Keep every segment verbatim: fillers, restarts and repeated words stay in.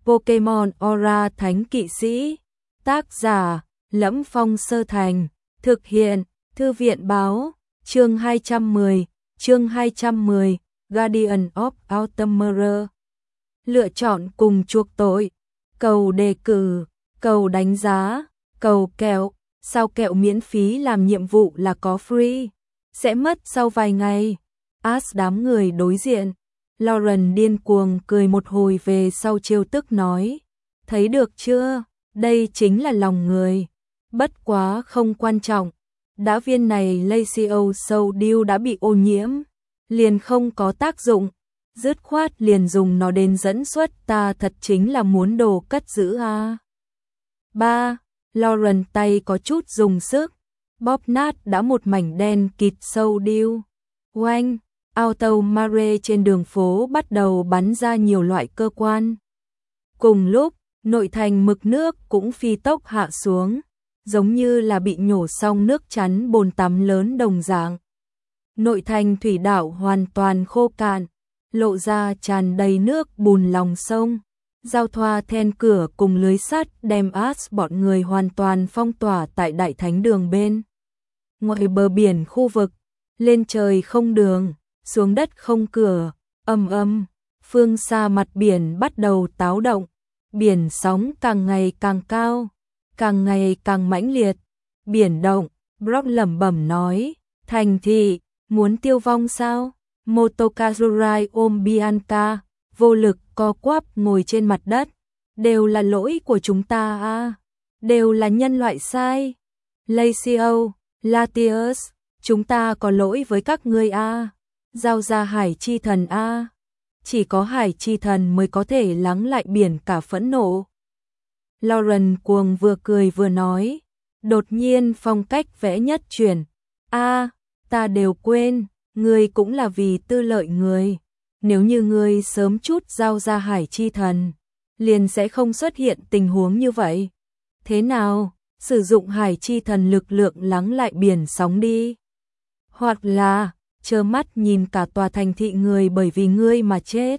Pokemon Aura Thánh Kỵ Sĩ. Tác giả: Lẫm Phong Sơ Thành. Thực hiện: Thư viện báo. Chương hai trăm mười. Chương hai trăm mười. Guardian of Autumn. Lựa chọn cùng chuộc tội. Cầu đề cử, cầu đánh giá, cầu kẹo. Sao kẹo miễn phí làm nhiệm vụ là có free? Sẽ mất sau vài ngày. Ash đám người đối diện. Lauren điên cuồng cười một hồi về sau trêu tức nói. Thấy được chưa? Đây chính là lòng người. Bất quá không quan trọng. Đã viên này Lacio Soul Dew đã bị ô nhiễm. Liền không có tác dụng. Dứt khoát liền dùng nó đến dẫn xuất, ta thật chính là muốn đồ cất giữ à. Ba. Lauren tay có chút dùng sức. Bóp nát đã một mảnh đen kịt Soul Dew. Oanh. Auto Mare trên đường phố bắt đầu bắn ra nhiều loại cơ quan. Cùng lúc, nội thành mực nước cũng phi tốc hạ xuống, giống như là bị nhổ xong nước chắn bồn tắm lớn đồng dạng. Nội thành thủy đảo hoàn toàn khô cạn, lộ ra tràn đầy nước bùn lòng sông. Giao thoa then cửa cùng lưới sắt đem Ash bọn người hoàn toàn phong tỏa tại đại thánh đường bên. Ngoài bờ biển khu vực, lên trời không đường, xuống đất không cửa, ầm ầm, phương xa mặt biển bắt đầu táo động, biển sóng càng ngày càng cao, càng ngày càng mãnh liệt. Biển động, Brock lẩm bẩm nói, thành thị, muốn tiêu vong sao? Motokazurai ôm Bianca, vô lực co quắp ngồi trên mặt đất. Đều là lỗi của chúng ta à, đều là nhân loại sai. Lacio, Latios, chúng ta có lỗi với các ngươi à. Giao ra hải chi thần a, chỉ có hải chi thần mới có thể lắng lại biển cả phẫn nộ. Lauren cuồng vừa cười vừa nói, đột nhiên phong cách vẽ nhất chuyển. A, ta đều quên, ngươi cũng là vì tư lợi người. Nếu như ngươi sớm chút giao ra hải chi thần, liền sẽ không xuất hiện tình huống như vậy. Thế nào, sử dụng hải chi thần lực lượng lắng lại biển sóng đi. Hoặc là trơ mắt nhìn cả tòa thành thị người bởi vì ngươi mà chết.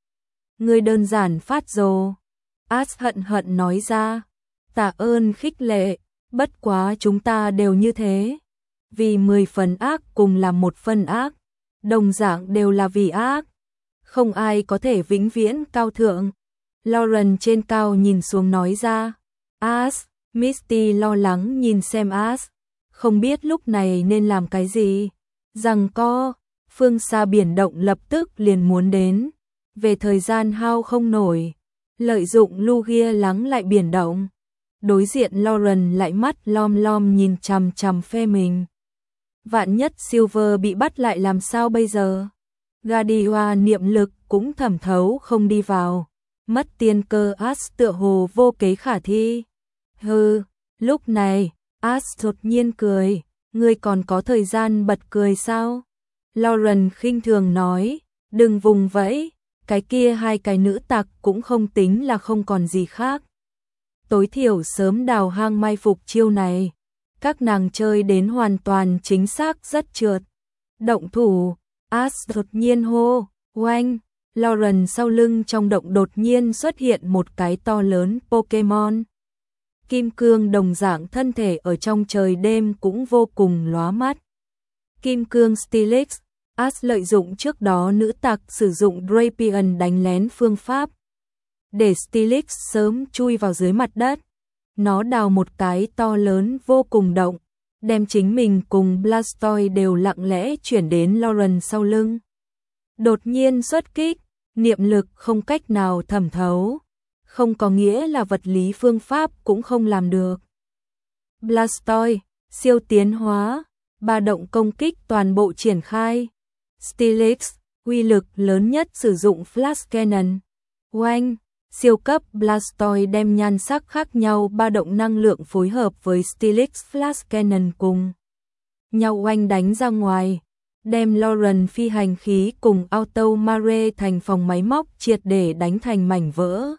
Ngươi đơn giản phát rồ. Ash hận hận nói ra. Tạ ơn khích lệ, bất quá chúng ta đều như thế. Vì mười phần ác cùng là một phần ác, đồng dạng đều là vì ác. Không ai có thể vĩnh viễn cao thượng. Lauren trên cao nhìn xuống nói ra. Ash, Misty lo lắng nhìn xem Ash, không biết lúc này nên làm cái gì. Rằng co, phương xa biển động lập tức liền muốn đến. Về thời gian hao không nổi, lợi dụng Lugia lắng lại biển động. Đối diện Lauren lại mắt lom lom nhìn chằm chằm phe mình. Vạn nhất Silver bị bắt lại làm sao bây giờ? Guardian niệm lực cũng thẩm thấu không đi vào. Mất tiên cơ Ash tựa hồ vô kế khả thi. Hừ, lúc này, Ash đột nhiên cười. Ngươi còn có thời gian bật cười sao? Lauren khinh thường nói, đừng vùng vẫy, cái kia hai cái nữ tặc cũng không tính là không còn gì khác. Tối thiểu sớm đào hang mai phục chiêu này. Các nàng chơi đến hoàn toàn chính xác rất trượt. Động thủ, Ash đột nhiên hô, oanh, Lauren sau lưng trong động đột nhiên xuất hiện một cái to lớn Pokemon. Kim cương đồng dạng thân thể ở trong trời đêm cũng vô cùng lóa mắt. Kim cương Steelix, Ash lợi dụng trước đó nữ tặc sử dụng Drapion đánh lén phương pháp. Để Steelix sớm chui vào dưới mặt đất. Nó đào một cái to lớn vô cùng động, đem chính mình cùng Blastoise đều lặng lẽ chuyển đến Lauren sau lưng. Đột nhiên xuất kích, niệm lực không cách nào thẩm thấu. Không có nghĩa là vật lý phương pháp cũng không làm được. Blastoise, siêu tiến hóa, ba động công kích toàn bộ triển khai. Steelix, uy lực lớn nhất sử dụng Flash Cannon. Oanh, siêu cấp Blastoise đem nhan sắc khác nhau ba động năng lượng phối hợp với Steelix Flash Cannon cùng nhau oanh đánh ra ngoài. Đem Lauren phi hành khí cùng Auto Mare thành phòng máy móc triệt để đánh thành mảnh vỡ.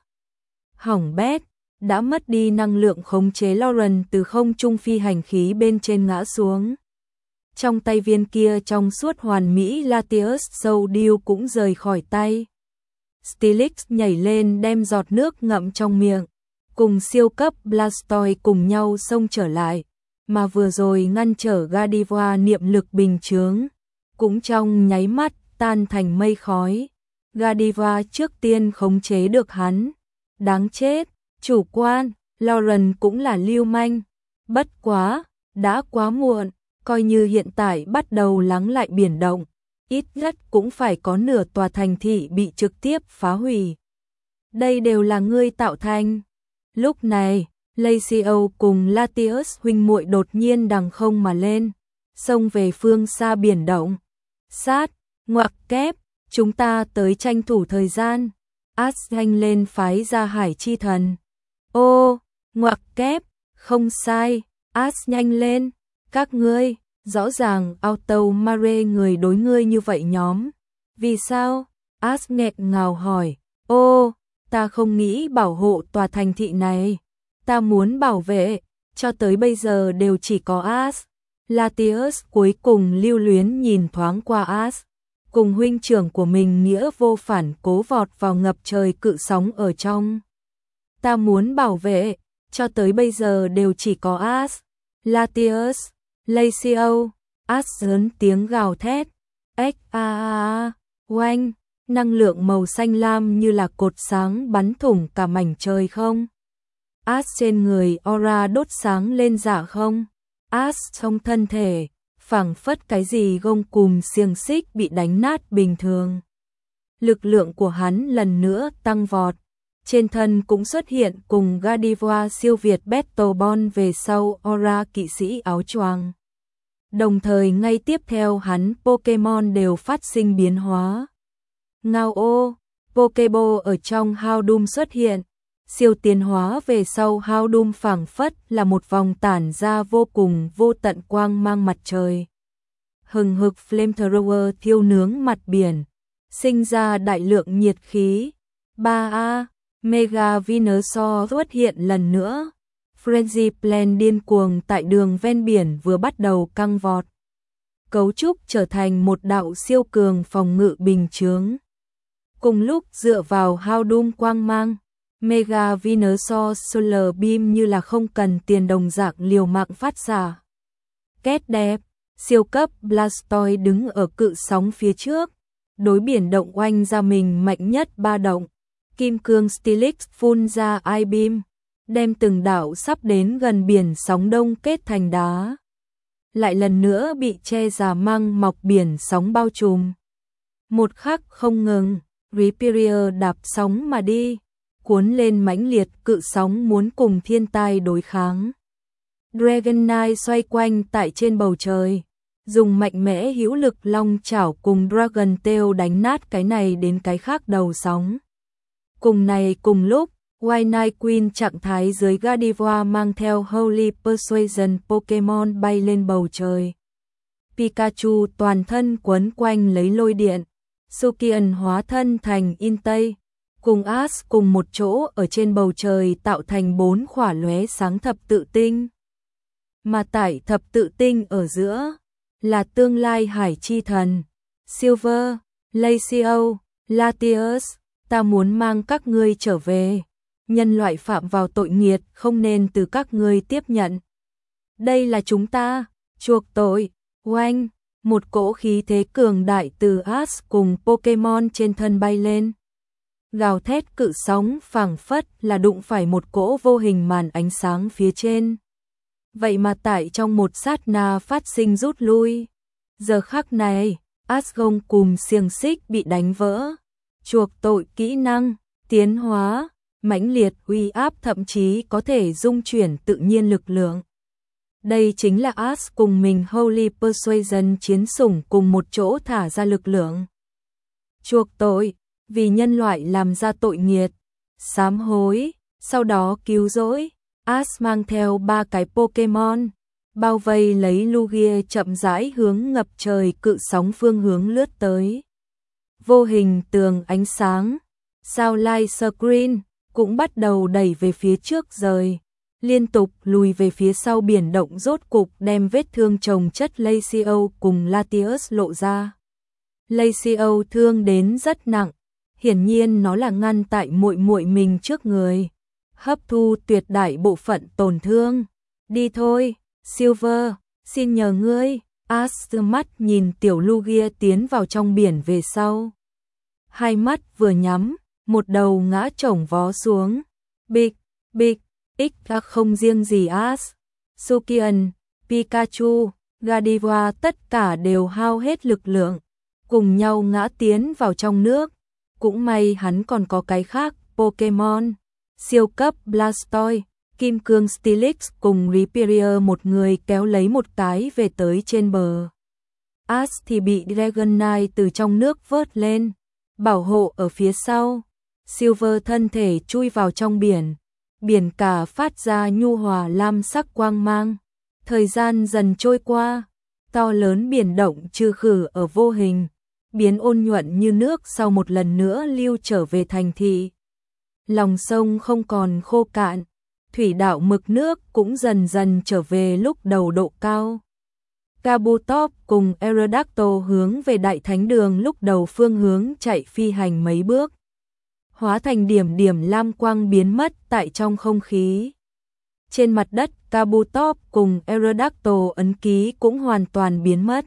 Hỏng bét, đã mất đi năng lượng khống chế Lauren từ không trung phi hành khí bên trên ngã xuống. Trong tay viên kia trong suốt hoàn mỹ Latios Soul Dew cũng rời khỏi tay. Steelix nhảy lên đem giọt nước ngậm trong miệng, cùng siêu cấp Blastoise cùng nhau xông trở lại, mà vừa rồi ngăn trở Gardevoir niệm lực bình chướng, cũng trong nháy mắt tan thành mây khói. Gardevoir trước tiên khống chế được hắn. Đáng chết, chủ quan, Lauren cũng là lưu manh. Bất quá, đã quá muộn, coi như hiện tại bắt đầu lắng lại biển động, ít nhất cũng phải có nửa tòa thành thị bị trực tiếp phá hủy. Đây đều là ngươi tạo thành. Lúc này, Lacio cùng Latios huynh muội đột nhiên đằng không mà lên, xông về phương xa biển động. Sát, ngoặc kép, chúng ta tới tranh thủ thời gian. As nhanh lên phái ra hải chi thần. Ô, ngoặc kép, không sai, As nhanh lên, các ngươi, rõ ràng auto mare người đối ngươi như vậy nhóm. Vì sao? As nghẹn ngào hỏi. Ô, ta không nghĩ bảo hộ tòa thành thị này, ta muốn bảo vệ, cho tới bây giờ đều chỉ có As. Latios cuối cùng lưu luyến nhìn thoáng qua As, cùng huynh trưởng của mình nghĩa vô phản cố vọt vào ngập trời cự sóng ở trong. Ta muốn bảo vệ, cho tới bây giờ đều chỉ có As. Latios, Lacio, As lớn tiếng gào thét. Ếch a a a, oanh, năng lượng màu xanh lam như là cột sáng bắn thủng cả mảnh trời không. As trên người aura đốt sáng lên dạ không. As trong thân thể, phảng phất cái gì gông cùm xiềng xích bị đánh nát bình thường. Lực lượng của hắn lần nữa tăng vọt, trên thân cũng xuất hiện cùng Gardevoir siêu việt Battle Bond về sau aura kỵ sĩ áo choàng. Đồng thời ngay tiếp theo hắn Pokemon đều phát sinh biến hóa. Ngao ô, Pokeball ở trong Houndoom xuất hiện, siêu tiến hóa về sau Houndoom phảng phất là một vòng tản ra vô cùng vô tận quang mang mặt trời. Hừng hực flamethrower thiêu nướng mặt biển, sinh ra đại lượng nhiệt khí. ba A, Mega Venusaur xuất hiện lần nữa. Frenzy Plan điên cuồng tại đường ven biển vừa bắt đầu căng vọt, cấu trúc trở thành một đạo siêu cường phòng ngự bình chướng. Cùng lúc dựa vào Houndoom quang mang, Mega Venusaur Solar Beam như là không cần tiền đồng dạng liều mạng phát ra. Két đẹp, siêu cấp Blastoise đứng ở cự sóng phía trước, đối biển động oanh ra mình mạnh nhất ba động. Kim cương Steelix phun ra I-beam, đem từng đảo sắp đến gần biển sóng đông kết thành đá. Lại lần nữa bị che già măng mọc biển sóng bao trùm. Một khắc không ngừng, Rhyperior đạp sóng mà đi, cuốn lên mãnh liệt cự sóng muốn cùng thiên tai đối kháng. Dragonite xoay quanh tại trên bầu trời, dùng mạnh mẽ hữu lực long chảo cùng Dragon Tail đánh nát cái này đến cái khác đầu sóng. Cùng này cùng lúc, White Knight Queen trạng thái dưới Gardevoir mang theo Holy Persuasion Pokemon bay lên bầu trời. Pikachu toàn thân quấn quanh lấy lôi điện, Sukian hóa thân thành Intei, cùng As cùng một chỗ ở trên bầu trời tạo thành bốn khỏa lóe sáng thập tự tinh. Mà tại thập tự tinh ở giữa, là tương lai hải chi thần, Silver, Lacio, Latios, ta muốn mang các ngươi trở về. Nhân loại phạm vào tội nghiệt không nên từ các ngươi tiếp nhận. Đây là chúng ta, chuộc tội, oanh, một cỗ khí thế cường đại từ As cùng Pokemon trên thân bay lên. Gào thét cự sóng phảng phất là đụng phải một cỗ vô hình màn ánh sáng phía trên. Vậy mà tại trong một sát na phát sinh rút lui. Giờ khắc này, As gông cùng xiềng xích bị đánh vỡ. Chuộc tội kỹ năng, tiến hóa, mãnh liệt uy áp thậm chí có thể dung chuyển tự nhiên lực lượng. Đây chính là As cùng mình Holy Persuasion chiến sủng cùng một chỗ thả ra lực lượng. Chuộc tội, vì nhân loại làm ra tội nghiệt, sám hối, sau đó cứu rỗi. As mang theo ba cái Pokemon, bao vây lấy Lugia chậm rãi hướng ngập trời cự sóng phương hướng lướt tới. Vô hình tường ánh sáng, sao light screen cũng bắt đầu đẩy về phía trước rời, liên tục lùi về phía sau biển động rốt cục đem vết thương chồng chất Lacio cùng Latios lộ ra. Lacio thương đến rất nặng, Hiển nhiên nó là ngăn tại muội muội mình trước người, hấp thu tuyệt đại bộ phận tổn thương. Đi thôi, Silver, xin nhờ ngươi. Ash mắt nhìn tiểu Lugia tiến vào trong biển về sau. Hai mắt vừa nhắm, một đầu ngã chổng vó xuống. Bịch, bịch, ích không riêng gì Ash, Sukian, Pikachu, Gardevoir tất cả đều hao hết lực lượng, cùng nhau ngã tiến vào trong nước. Cũng may hắn còn có cái khác, Pokemon, siêu cấp Blastoise, Kim Cương Steelix cùng Rhyperior một người kéo lấy một cái về tới trên bờ. Ash thì bị Dragonite từ trong nước vớt lên, bảo hộ ở phía sau. Silver thân thể chui vào trong biển, biển cả phát ra nhu hòa lam sắc quang mang. Thời gian dần trôi qua, to lớn biển động trừ khử ở vô hình, biến ôn nhuận như nước sau một lần nữa lưu trở về thành thị. Lòng sông không còn khô cạn, thủy đạo mực nước cũng dần dần trở về lúc đầu độ cao. Kabutops cùng Aerodactyl hướng về Đại Thánh Đường lúc đầu phương hướng chạy phi hành mấy bước, hóa thành điểm điểm lam quang biến mất tại trong không khí. Trên mặt đất, Kabutops cùng Aerodactyl ấn ký cũng hoàn toàn biến mất.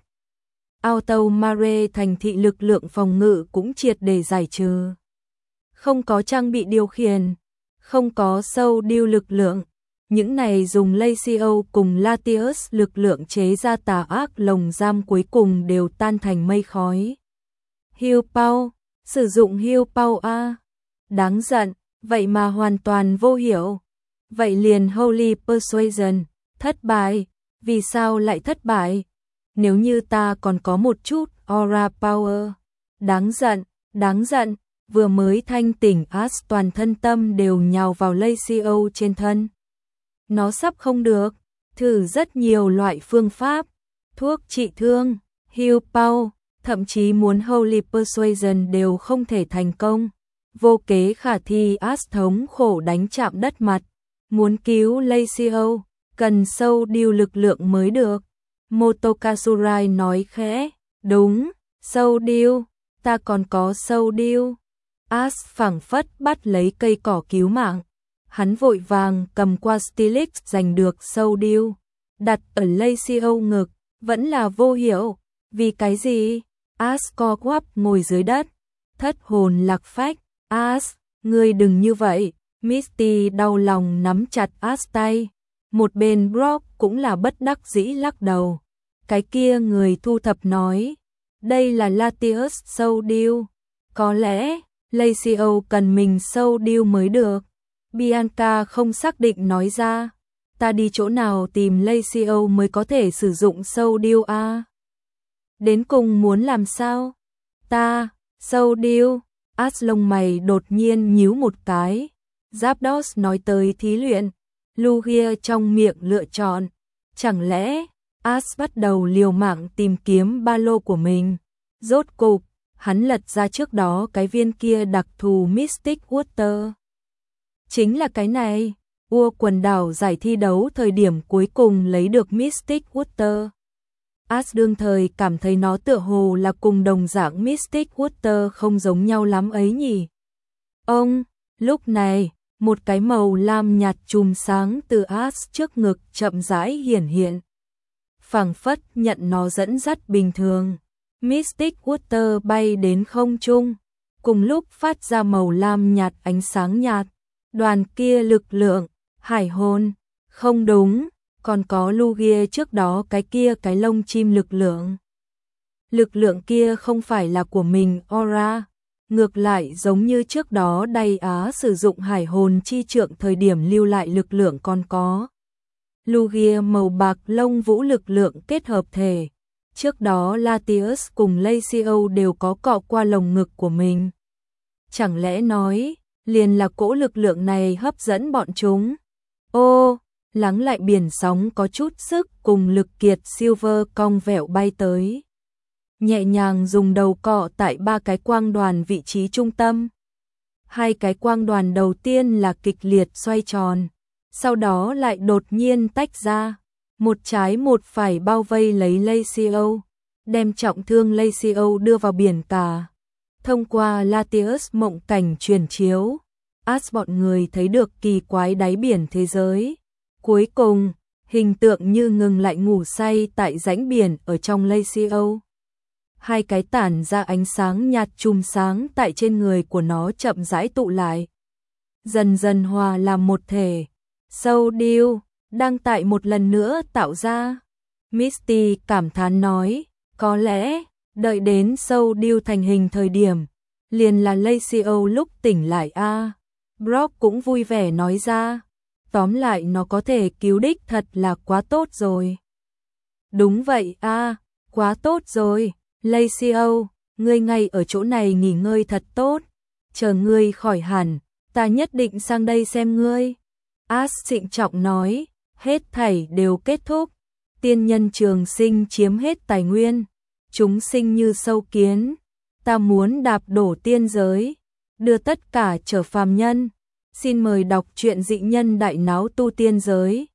Automare thành thị lực lượng phòng ngự cũng triệt để giải trừ. Không có trang bị điều khiển, không có sâu điêu lực lượng. Những này dùng Lacio cùng Latios lực lượng chế ra tà ác lồng giam cuối cùng đều tan thành mây khói. Heal Pow, sử dụng Heal Pow a. Đáng giận, vậy mà hoàn toàn vô hiệu. Vậy liền Holy Persuasion, thất bại. Vì sao lại thất bại? Nếu như ta còn có một chút Aura Power. Đáng giận, đáng giận, vừa mới thanh tỉnh Ash toàn thân tâm đều nhào vào Lacio trên thân. Nó sắp không được, thử rất nhiều loại phương pháp, thuốc trị thương, Heal Pow, thậm chí muốn Holy Persuasion đều không thể thành công. Vô kế khả thi, Ash thống khổ đánh chạm đất mặt, muốn cứu Lacio, cần sâu điêu lực lượng mới được. Motokatsurai nói khẽ, đúng, sâu điêu, ta còn có sâu điêu. Ash phảng phất bắt lấy cây cỏ cứu mạng. Hắn vội vàng cầm qua Steelix giành được sâu điêu, đặt ở Lacio ngực, vẫn là vô hiệu. Vì cái gì? Ash co quắp ngồi dưới đất, thất hồn lạc phách. Ash, ngươi đừng như vậy. Misty đau lòng nắm chặt Ash tay. Một bên Brock cũng là bất đắc dĩ lắc đầu. Cái kia người thu thập nói, đây là Latios sâu điêu. Có lẽ Lacio cần mình sâu điêu mới được. Bianca không xác định nói ra, ta đi chỗ nào tìm Lacio mới có thể sử dụng sâu điêu a? Đến cùng muốn làm sao? Ta, sâu điêu. Ash lông mày đột nhiên nhíu một cái. Zapdos nói tới thí luyện, Lugia trong miệng lựa chọn. Chẳng lẽ Ash bắt đầu liều mạng tìm kiếm ba lô của mình? Rốt cục, hắn lật ra trước đó cái viên kia đặc thù Mystic Water. Chính là cái này, Ua quần đảo giải thi đấu thời điểm cuối cùng lấy được Mystic Water. Ash đương thời cảm thấy nó tựa hồ là cùng đồng dạng Mystic Water không giống nhau lắm ấy nhỉ. Ông, lúc này, một cái màu lam nhạt chùm sáng từ Ash trước ngực chậm rãi hiển hiện. Phảng phất nhận nó dẫn dắt bình thường. Mystic Water bay đến không trung, cùng lúc phát ra màu lam nhạt ánh sáng nhạt. Đoàn kia lực lượng, hải hồn, không đúng, còn có Lugia trước đó cái kia cái lông chim lực lượng. Lực lượng kia không phải là của mình Aura, ngược lại giống như trước đó Đay Á sử dụng hải hồn chi trượng thời điểm lưu lại lực lượng còn có. Lugia màu bạc lông vũ lực lượng kết hợp thể, trước đó Latios cùng Lacio đều có cọ qua lồng ngực của mình. Chẳng lẽ nói, liền là cỗ lực lượng này hấp dẫn bọn chúng. Ô, lắng lại biển sóng có chút sức cùng lực kiệt Silver cong vẹo bay tới. Nhẹ nhàng dùng đầu cọ tại ba cái quang đoàn vị trí trung tâm. Hai cái quang đoàn đầu tiên là kịch liệt xoay tròn, sau đó lại đột nhiên tách ra. Một trái một phải bao vây lấy Lacio, đem trọng thương Lacio đưa vào biển cả. Thông qua Latius mộng cảnh truyền chiếu, As bọn người thấy được kỳ quái đáy biển thế giới. Cuối cùng, hình tượng như ngừng lại ngủ say tại rãnh biển ở trong Lacio. Hai cái tản ra ánh sáng nhạt chùm sáng tại trên người của nó chậm rãi tụ lại, dần dần hòa làm một thể. Sâu điêu đang tại một lần nữa tạo ra. Misty cảm thán nói, có lẽ đợi đến sâu điêu thành hình thời điểm liền là Lacio lúc tỉnh lại a. À. Brock cũng vui vẻ nói ra, tóm lại nó có thể cứu đích thật là quá tốt rồi. Đúng vậy a, à, quá tốt rồi. Lacio, ngươi ngay ở chỗ này nghỉ ngơi thật tốt, chờ ngươi khỏi hẳn, ta nhất định sang đây xem ngươi. As trịnh trọng nói, hết thảy đều kết thúc, tiên nhân trường sinh chiếm hết tài nguyên, chúng sinh như sâu kiến, ta muốn đạp đổ tiên giới, đưa tất cả trở phàm nhân. Xin mời đọc truyện Dị Nhân Đại Náo Tu Tiên Giới.